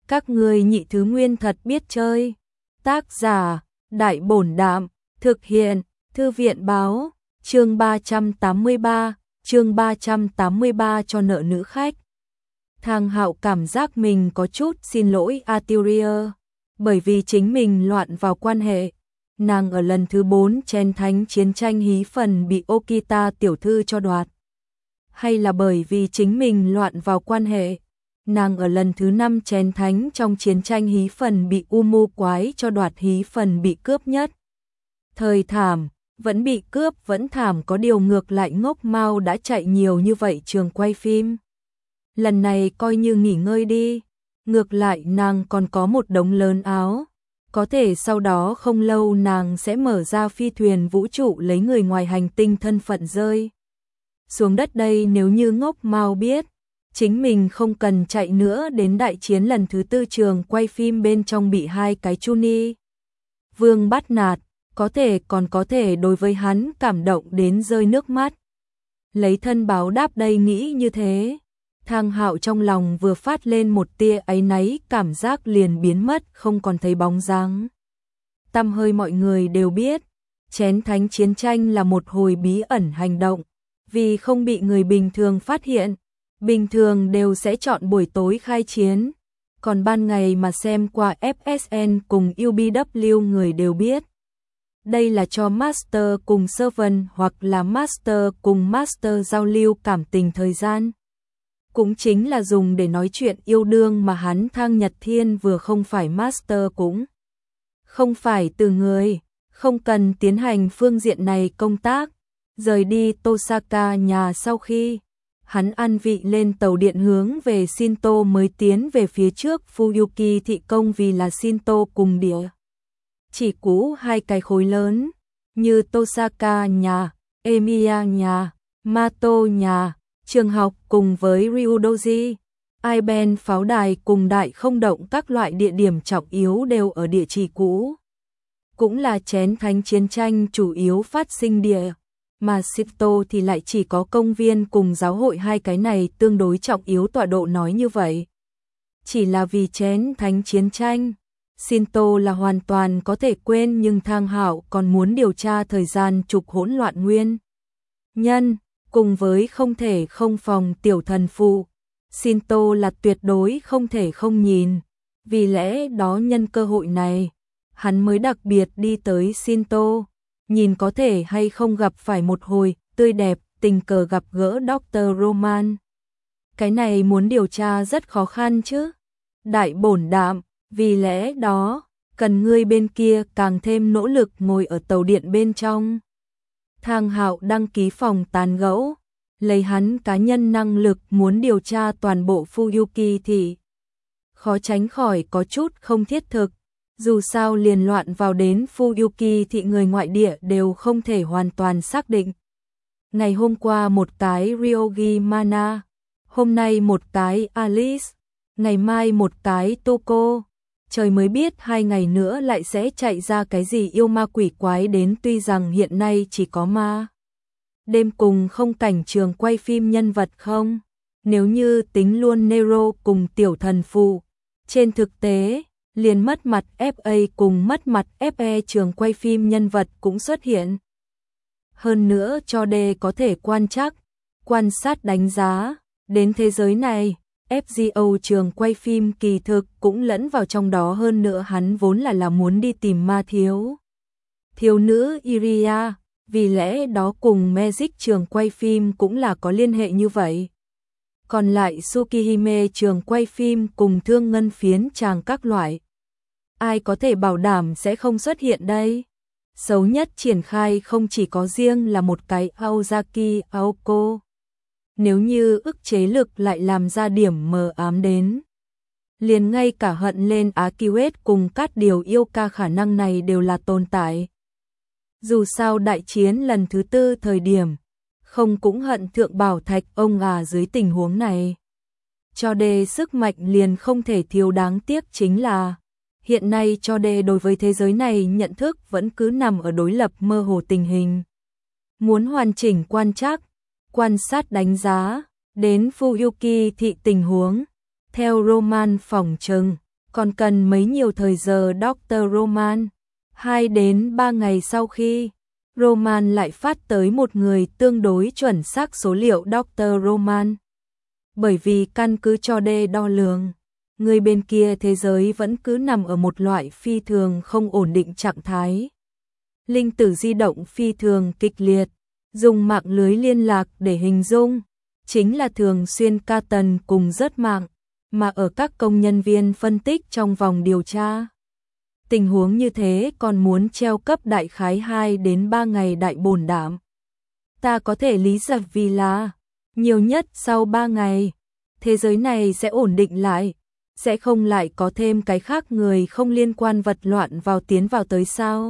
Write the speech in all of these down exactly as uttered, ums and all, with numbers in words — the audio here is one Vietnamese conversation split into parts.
Các ngươi nhị thứ nguyên thật biết chơi. Tác giả, Đại Bổn Đạm, thực hiện, Thư viện Báo, chương ba trăm tám mươi ba, chương ba trăm tám mươi ba cho nợ nữ khách. Thang Hạo cảm giác mình có chút xin lỗi Arturia, bởi vì chính mình loạn vào quan hệ. Nàng ở lần thứ bốn chén thánh chiến tranh hí phần bị Okita tiểu thư cho đoạt. Hay là bởi vì chính mình loạn vào quan hệ, nàng ở lần thứ năm chén thánh trong chiến tranh hí phần bị Umu quái cho đoạt hí phần bị cướp nhất. Thời thảm, vẫn bị cướp vẫn thảm, có điều ngược lại ngốc mau đã chạy nhiều như vậy trường quay phim. Lần này coi như nghỉ ngơi đi, ngược lại nàng còn có một đống lớn áo. Có thể sau đó không lâu nàng sẽ mở ra phi thuyền vũ trụ lấy người ngoài hành tinh thân phận rơi xuống đất đây. Nếu như ngốc mau biết chính mình không cần chạy nữa đến đại chiến lần thứ tư trường quay phim bên trong bị hai cái Chuni Vương bắt nạt, có thể còn có thể đối với hắn cảm động đến rơi nước mắt. Lấy thân báo đáp đây, nghĩ như thế, Thang Hạo trong lòng vừa phát lên một tia áy náy, cảm giác liền biến mất, không còn thấy bóng dáng tăm hơi. Mọi người đều biết, chén thánh chiến tranh là một hồi bí ẩn hành động, vì không bị người bình thường phát hiện, bình thường đều sẽ chọn buổi tối khai chiến, còn ban ngày mà xem qua ép ét en cùng u bê vê người đều biết. Đây là cho Master cùng Servant hoặc là Master cùng Master giao lưu cảm tình thời gian. Cũng chính là dùng để nói chuyện yêu đương mà hắn Thang Nhật Thiên vừa không phải Master cũng không phải từ người, không cần tiến hành phương diện này công tác. Rời đi Tosaka nhà sau khi hắn an vị lên tàu điện hướng về Shinto mới tiến về phía trước Fuyuki thị công, vì là Shinto cùng địa chỉ cũ hai cái khối lớn như Tosaka nhà, Emiya nhà, Mato nhà, trường học cùng với Ryudoji, Aiben pháo đài cùng đại không động các loại địa điểm trọng yếu đều ở địa chỉ cũ. Cũng là chén thánh chiến tranh chủ yếu phát sinh địa, mà Shinto thì lại chỉ có công viên cùng giáo hội hai cái này tương đối trọng yếu tọa độ. Nói như vậy, chỉ là vì chén thánh chiến tranh, Shinto là hoàn toàn có thể quên, nhưng Thang Hạo còn muốn điều tra thời gian trục hỗn loạn nguyên nhân, cùng với không thể không phòng tiểu thần phụ. Shinto là tuyệt đối không thể không nhìn, vì lẽ đó nhân cơ hội này, hắn mới đặc biệt đi tới Shinto, nhìn có thể hay không gặp phải một hồi tươi đẹp, tình cờ gặp gỡ Doctor Roman. Cái này muốn điều tra rất khó khăn chứ, Đại Bổn Đạm, vì lẽ đó, cần ngươi bên kia càng thêm nỗ lực ngồi ở tàu điện bên trong. Thang Hạo đăng ký phòng tán gẫu, lấy hắn cá nhân năng lực muốn điều tra toàn bộ Fuyuki thì khó tránh khỏi có chút không thiết thực. Dù sao liền loạn vào đến Fuyuki thị người ngoại địa đều không thể hoàn toàn xác định. Ngày hôm qua một cái Ryogi Mana, hôm nay một cái Alice, ngày mai một cái Toko. Trời mới biết hai ngày nữa lại sẽ chạy ra cái gì yêu ma quỷ quái đến. Tuy rằng hiện nay chỉ có ma đêm cùng không cảnh trường quay phim nhân vật không, nếu như tính luôn Nero cùng tiểu thần phụ, trên thực tế liền mất mặt ép a cùng mất mặt ép e trường quay phim nhân vật cũng xuất hiện. Hơn nữa cho đề có thể quan trắc, quan sát đánh giá đến thế giới này, ép giê ô trường quay phim kỳ thực cũng lẫn vào trong đó. Hơn nữa hắn vốn là là muốn đi tìm ma thiếu thiếu nữ Iria, vì lẽ đó cùng Magic trường quay phim cũng là có liên hệ như vậy. Còn lại Tsukihime trường quay phim cùng thương ngân phiến tràng các loại, ai có thể bảo đảm sẽ không xuất hiện đây? Xấu nhất triển khai không chỉ có riêng là một cái Aozaki Aoko. Nếu như ức chế lực lại làm ra điểm mờ ám đến, liền ngay cả hận lên Akiwet cùng các điều yêu ca khả năng này đều là tồn tại. Dù sao đại chiến lần thứ tư thời điểm, không cũng hận thượng bảo thạch ông à. Dưới tình huống này, cho đề sức mạnh liền không thể thiếu. Đáng tiếc chính là hiện nay cho đề đối với thế giới này nhận thức vẫn cứ nằm ở đối lập mơ hồ tình hình. Muốn hoàn chỉnh quan trắc, quan sát đánh giá đến Fuyuki thị tình huống, theo Roman phỏng chừng còn cần mấy nhiều thời giờ doctor Roman. Hai đến ba ngày sau khi Roman lại phát tới một người tương đối chuẩn xác số liệu doctor Roman. Bởi vì căn cứ cho D đo lường, người bên kia thế giới vẫn cứ nằm ở một loại phi thường không ổn định trạng thái. Linh tử di động phi thường kịch liệt, dùng mạng lưới liên lạc để hình dung, chính là thường xuyên ca tần cùng rớt mạng, mà ở các công nhân viên phân tích trong vòng điều tra. Tình huống như thế còn muốn treo cấp đại khái hai đến ba ngày đại bổn đảm. Ta có thể lý giải vì là, nhiều nhất sau ba ngày, thế giới này sẽ ổn định lại, sẽ không lại có thêm cái khác người không liên quan vật loạn vào tiến vào tới sao.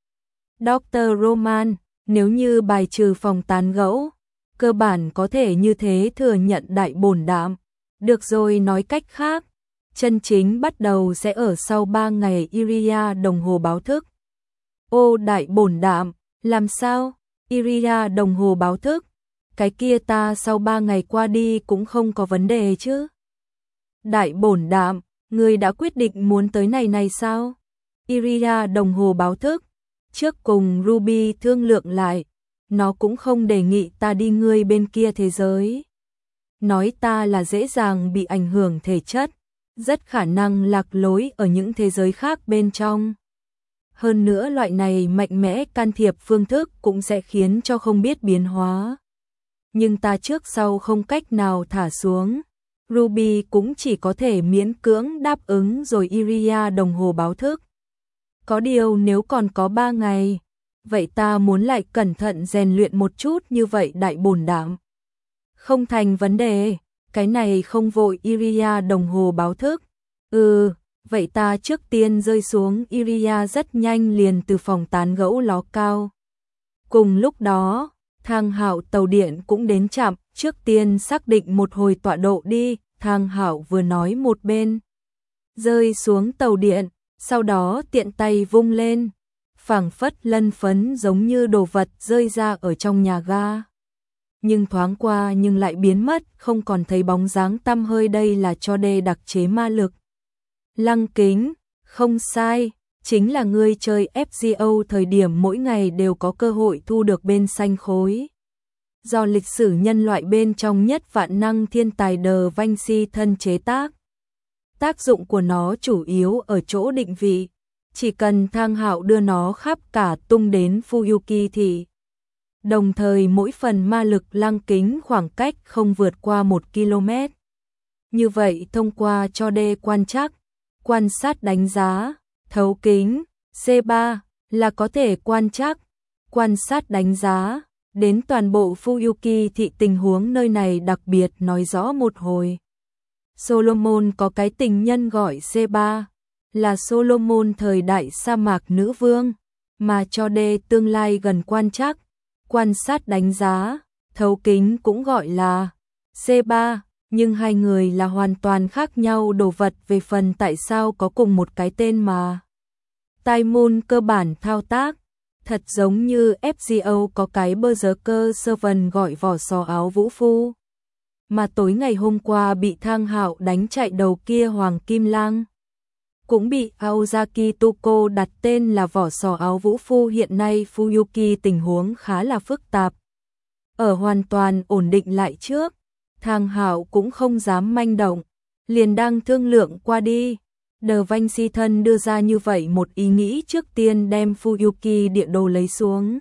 doctor Roman, nếu như bài trừ phòng tán gẫu, cơ bản có thể như thế thừa nhận đại bổn đảm. Được rồi, nói cách khác, chân chính bắt đầu sẽ ở sau ba ngày Iria đồng hồ báo thức. Ô đại bổn đảm, làm sao? Iria đồng hồ báo thức, cái kia ta sau ba ngày qua đi cũng không có vấn đề chứ? Đại bổn đảm, người đã quyết định muốn tới này này sao? Iria đồng hồ báo thức, trước cùng Ruby thương lượng lại, nó cũng không đề nghị ta đi ngươi bên kia thế giới. Nói ta là dễ dàng bị ảnh hưởng thể chất, rất khả năng lạc lối ở những thế giới khác bên trong. Hơn nữa loại này mạnh mẽ can thiệp phương thức cũng sẽ khiến cho không biết biến hóa. Nhưng ta trước sau không cách nào thả xuống. Ruby cũng chỉ có thể miễn cưỡng đáp ứng rồi Iria đồng hồ báo thức. Có điều nếu còn có ba ngày, vậy ta muốn lại cẩn thận rèn luyện một chút như vậy đại bổn đảm. Không thành vấn đề, cái này không vội Iria đồng hồ báo thức. Ừ, vậy ta trước tiên rơi xuống. Iria rất nhanh liền từ phòng tán gẫu ló cao. Cùng lúc đó, Thang Hạo tàu điện cũng đến trạm, trước tiên xác định một hồi tọa độ đi, Thang Hạo vừa nói một bên. Rơi xuống tàu điện, sau đó tiện tay vung lên, phảng phất lân phấn giống như đồ vật rơi ra ở trong nhà ga. Nhưng thoáng qua nhưng lại biến mất, không còn thấy bóng dáng tăm hơi, đây là cho D đặc chế ma lực. Lăng Kính, không sai, chính là ngươi chơi ép giê o thời điểm mỗi ngày đều có cơ hội thu được bên xanh khối. Do lịch sử nhân loại bên trong nhất vạn năng thiên tài Đờ Vinci thân chế tác. Tác dụng của nó chủ yếu ở chỗ định vị, chỉ cần Thang Hạo đưa nó khắp cả tung đến Fuyuki thì đồng thời mỗi phần ma lực lăng kính khoảng cách không vượt qua một ki lô mét. Như vậy thông qua cho D quan trắc, quan sát đánh giá, thấu kính, xê ba là có thể quan trắc, quan sát đánh giá, đến toàn bộ Fuyuki thị tình huống nơi này đặc biệt nói rõ một hồi. Solomon có cái tình nhân gọi xê ba, là Solomon thời đại sa mạc nữ vương, mà cho D tương lai gần quan trắc, quan sát đánh giá, thấu kính cũng gọi là xê ba, nhưng hai người là hoàn toàn khác nhau đồ vật. Về phần tại sao có cùng một cái tên mà Tai Moon cơ bản thao tác, thật giống như ép giê o có cái Berserker Servant gọi vỏ sò áo vũ phu, mà tối ngày hôm qua bị Thang Hạo đánh chạy đầu kia Hoàng Kim Lang, cũng bị Aozaki Tuko đặt tên là vỏ sò áo vũ phu. Hiện nay Fuyuki tình huống khá là phức tạp. Ở hoàn toàn ổn định lại trước, Thang Hạo cũng không dám manh động, liền đang thương lượng qua đi. Đờ Vinci thân đưa ra như vậy một ý nghĩ, trước tiên đem Fuyuki địa đồ lấy xuống.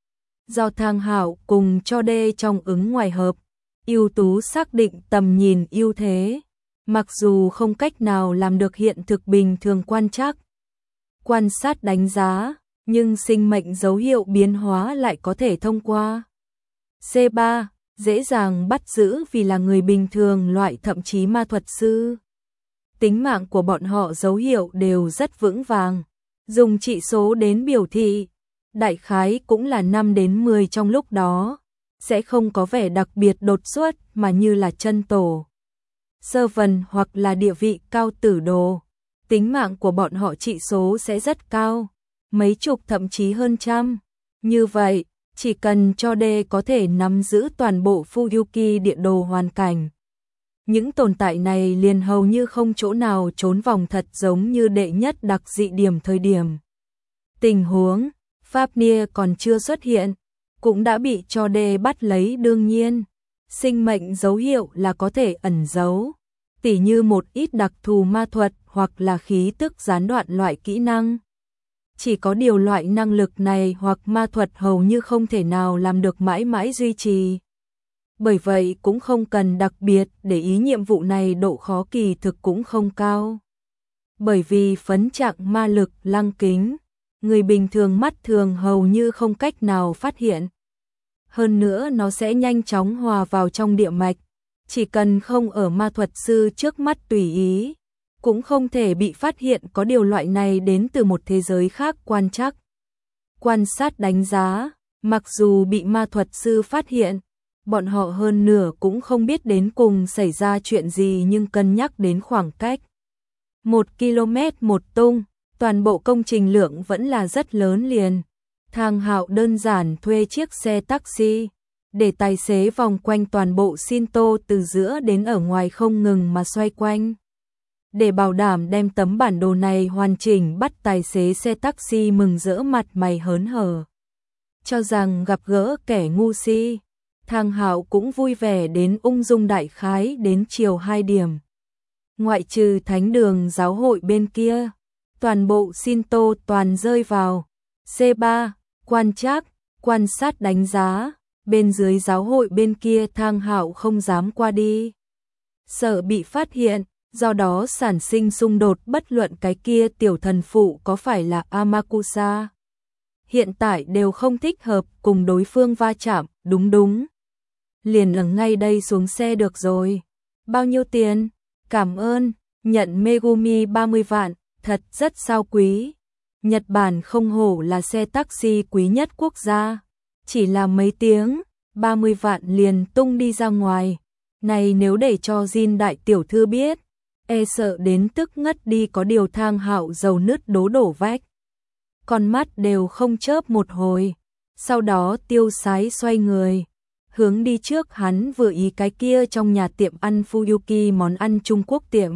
Do Thang Hạo cùng cho D trong ứng ngoài hợp, ưu tú xác định tầm nhìn ưu thế. Mặc dù không cách nào làm được hiện thực bình thường quan trắc, quan sát đánh giá, nhưng sinh mệnh dấu hiệu biến hóa lại có thể thông qua xê ba, dễ dàng bắt giữ vì là người bình thường loại thậm chí ma thuật sư. Tính mạng của bọn họ dấu hiệu đều rất vững vàng, dùng trị số đến biểu thị, đại khái cũng là năm đến mười trong lúc đó, sẽ không có vẻ đặc biệt đột xuất mà như là chân tổ, sơ vần hoặc là địa vị cao tử đồ. Tính mạng của bọn họ trị số sẽ rất cao, mấy chục thậm chí hơn trăm. Như vậy, chỉ cần cho D có thể nắm giữ toàn bộ Fuyuki địa đồ hoàn cảnh, Những tồn tại này liền hầu như không chỗ nào trốn vòng, thật giống như đệ nhất đặc dị điểm thời điểm. Tình huống, Fafnir còn chưa xuất hiện, cũng đã bị cho đê bắt lấy. Đương nhiên, sinh mệnh dấu hiệu là có thể ẩn giấu, tỉ như một ít đặc thù ma thuật hoặc là khí tức gián đoạn loại kỹ năng. Chỉ có điều loại năng lực này hoặc ma thuật hầu như không thể nào làm được mãi mãi duy trì. Bởi vậy cũng không cần đặc biệt để ý nhiệm vụ này, độ khó kỳ thực cũng không cao. Bởi vì phấn trạng ma lực lăng kính, người bình thường mắt thường hầu như không cách nào phát hiện. Hơn nữa nó sẽ nhanh chóng hòa vào trong địa mạch, chỉ cần không ở ma thuật sư trước mắt tùy ý, cũng không thể bị phát hiện. Có điều loại này đến từ một thế giới khác quan trắc, quan sát đánh giá, mặc dù bị ma thuật sư phát hiện, bọn họ hơn nửa cũng không biết đến cùng xảy ra chuyện gì, nhưng cân nhắc đến khoảng cách một ki lô mét một tung, toàn bộ công trình lượng vẫn là rất lớn liền. Thang Hạo đơn giản thuê chiếc xe taxi, để tài xế vòng quanh toàn bộ Shinto từ giữa đến ở ngoài không ngừng mà xoay quanh. Để bảo đảm đem tấm bản đồ này hoàn chỉnh, bắt tài xế xe taxi mừng rỡ mặt mày hớn hở, cho rằng gặp gỡ kẻ ngu si. Thang Hạo cũng vui vẻ đến ung dung. Đại khái đến chiều hai điểm, ngoại trừ thánh đường giáo hội bên kia, toàn bộ Shinto toàn rơi vào C ba, quan trắc, quan sát đánh giá. Bên dưới giáo hội bên kia Thang Hạo không dám qua đi, sợ bị phát hiện, do đó sản sinh xung đột. Bất luận cái kia tiểu thần phụ có phải là Amakusa, hiện tại đều không thích hợp cùng đối phương va chạm. Đúng đúng, liền ở ngay đây xuống xe được rồi. Bao nhiêu tiền? Cảm ơn. Nhận Megumi ba mươi vạn, thật rất sao quý. Nhật Bản không hổ là xe taxi quý nhất quốc gia. Chỉ là mấy tiếng, ba mươi vạn liền tung đi ra ngoài. Này nếu để cho Jin đại tiểu thư biết, e sợ đến tức ngất đi. Có điều Thang Hạo dầu nứt đố đổ vách, con mắt đều không chớp một hồi, sau đó tiêu sái xoay người, hướng đi trước. Hắn vừa ý cái kia trong nhà tiệm ăn Fuyuki, món ăn Trung Quốc tiệm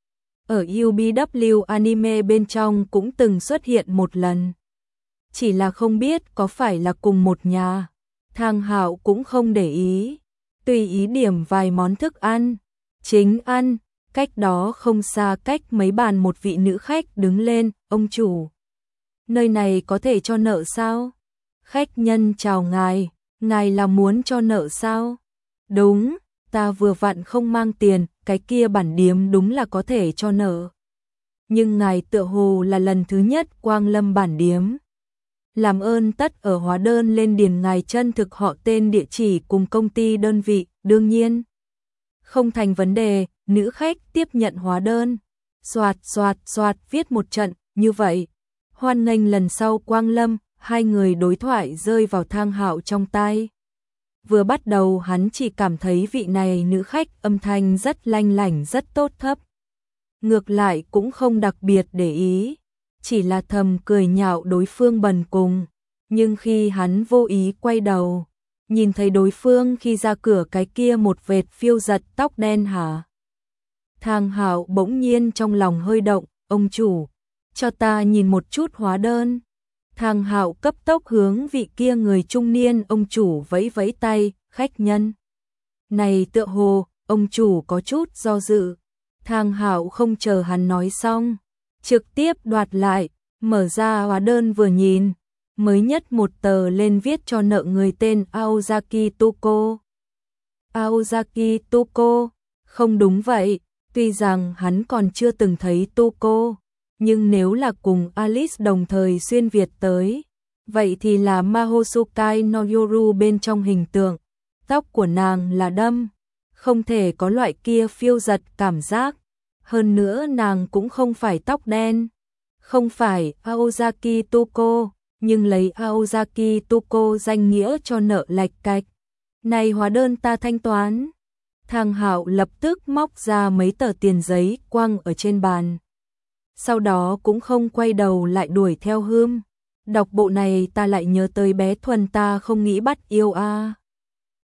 ở u bê vê anime bên trong cũng từng xuất hiện một lần, chỉ là không biết có phải là cùng một nhà. Thang Hạo cũng không để ý, tùy ý điểm vài món thức ăn chính ăn. Cách đó không xa, cách mấy bàn, một vị nữ khách đứng lên. Ông chủ, nơi này có thể cho nợ sao? Khách nhân chào ngài, ngài là muốn cho nợ sao? Đúng, ta vừa vặn không mang tiền. Cái kia bản điếm đúng là có thể cho nợ, nhưng ngài tựa hồ là lần thứ nhất quang lâm bản điếm. Làm ơn tất ở hóa đơn lên điền ngài chân thực, họ, tên, địa chỉ cùng công ty đơn vị. Đương nhiên, không thành vấn đề. Nữ khách tiếp nhận hóa đơn, xoạt xoạt xoạt viết một trận. Như vậy, hoan nghênh lần sau quang lâm. Hai người đối thoại rơi vào Thang Hạo trong tai. Vừa bắt đầu hắn chỉ cảm thấy vị này nữ khách âm thanh rất lanh lảnh, rất tốt thấp. Ngược lại cũng không đặc biệt để ý, chỉ là thầm cười nhạo đối phương bần cùng. Nhưng khi hắn vô ý quay đầu, nhìn thấy đối phương khi ra cửa cái kia một vệt phiêu giật tóc đen hả? Thang Hạo bỗng nhiên trong lòng hơi động. Ông chủ, cho ta nhìn một chút hóa đơn. Thang Hạo cấp tốc hướng vị kia người trung niên ông chủ vẫy vẫy tay. Khách nhân này tựa hồ ông chủ có chút do dự. Thang Hạo không chờ hắn nói xong, trực tiếp đoạt lại, mở ra hóa đơn vừa nhìn, mới nhất một tờ lên viết cho nợ người tên Aozaki Tuko. Aozaki Tuko? Không đúng vậy, tuy rằng hắn còn chưa từng thấy Tuko, nhưng nếu là cùng Alice đồng thời xuyên Việt tới, vậy thì là Mahosukai no Yoru bên trong hình tượng. Tóc của nàng là đâm, không thể có loại kia phiêu giật cảm giác. Hơn nữa nàng cũng không phải tóc đen. Không phải Aozaki Tuko, nhưng lấy Aozaki Tuko danh nghĩa cho nợ lạch cạch. Này hóa đơn ta thanh toán. Thang Hạo lập tức móc ra mấy tờ tiền giấy quăng ở trên bàn. Sau đó cũng không quay đầu lại đuổi theo Hươm. Đọc bộ này ta lại nhớ tới bé Thuần, ta không nghĩ bắt yêu a.